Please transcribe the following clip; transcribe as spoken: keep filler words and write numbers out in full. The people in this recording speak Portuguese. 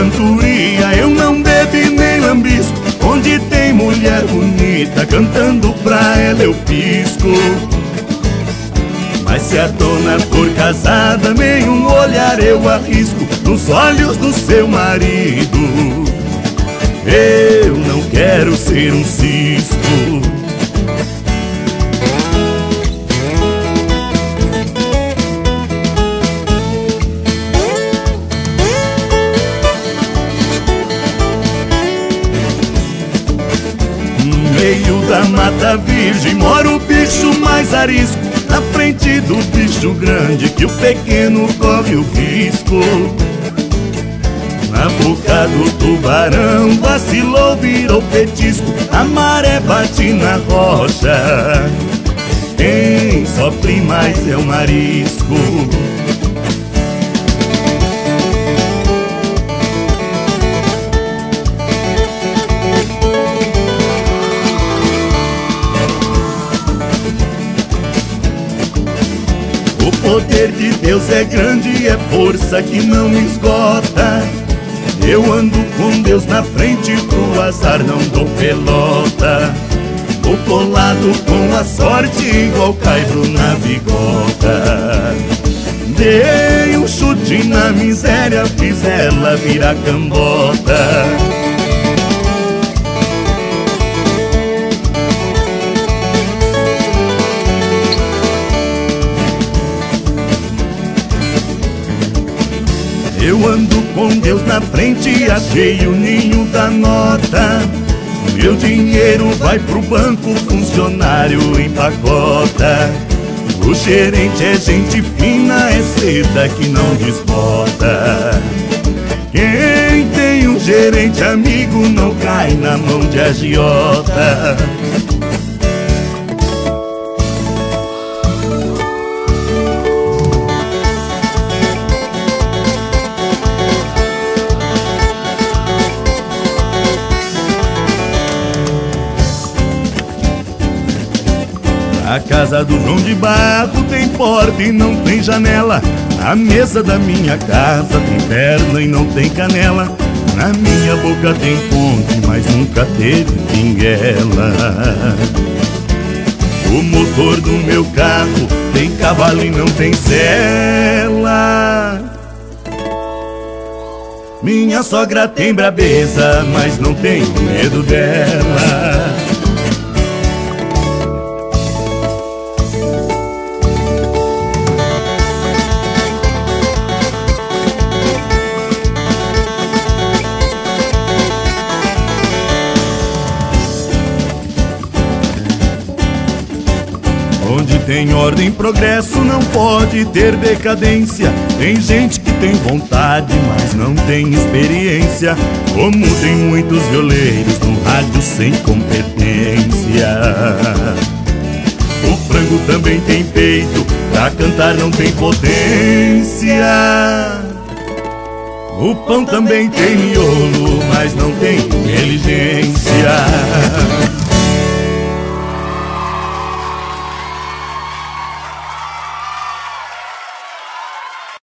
cantoria eu não bebo e nem lambisco. Onde tem mulher bonita cantando pra ela eu pisco. Mas se a dona for casada, nenhum olhar eu arrisco nos olhos do seu marido. Eu não quero ser um cisco. No meio da mata virgem mora o bicho mais arisco. Na frente do bicho grande que o pequeno corre o risco. Na boca do tubarão vacilou, virou petisco. A maré bate na rocha. Quem sofre mais é o marisco. O poder de Deus é grande, é força que não esgota. Eu ando com Deus na frente, pro azar não dou pelota. Tô colado com a sorte igual caibro na bigota. Dei um chute na miséria, fiz ela virar cambota. Eu ando com Deus na frente, achei o ninho da nota. Meu dinheiro vai pro banco, funcionário empacota. O gerente é gente fina, é seda que não desbota. Quem tem um gerente amigo não cai na mão de agiota. A casa do João de Barro tem porta e não tem janela. A mesa da minha casa tem perna e não tem canela. Na minha boca tem ponte, mas nunca teve pinguela. O motor do meu carro tem cavalo e não tem sela. Minha sogra tem brabeza, mas não tenho medo dela. Onde tem ordem e progresso não pode ter decadência. Tem gente que tem vontade, mas não tem experiência. Como tem muitos violeiros no rádio sem competência. O frango também tem peito, pra cantar não tem potência. O pão também tem miolo, mas não tem inteligência.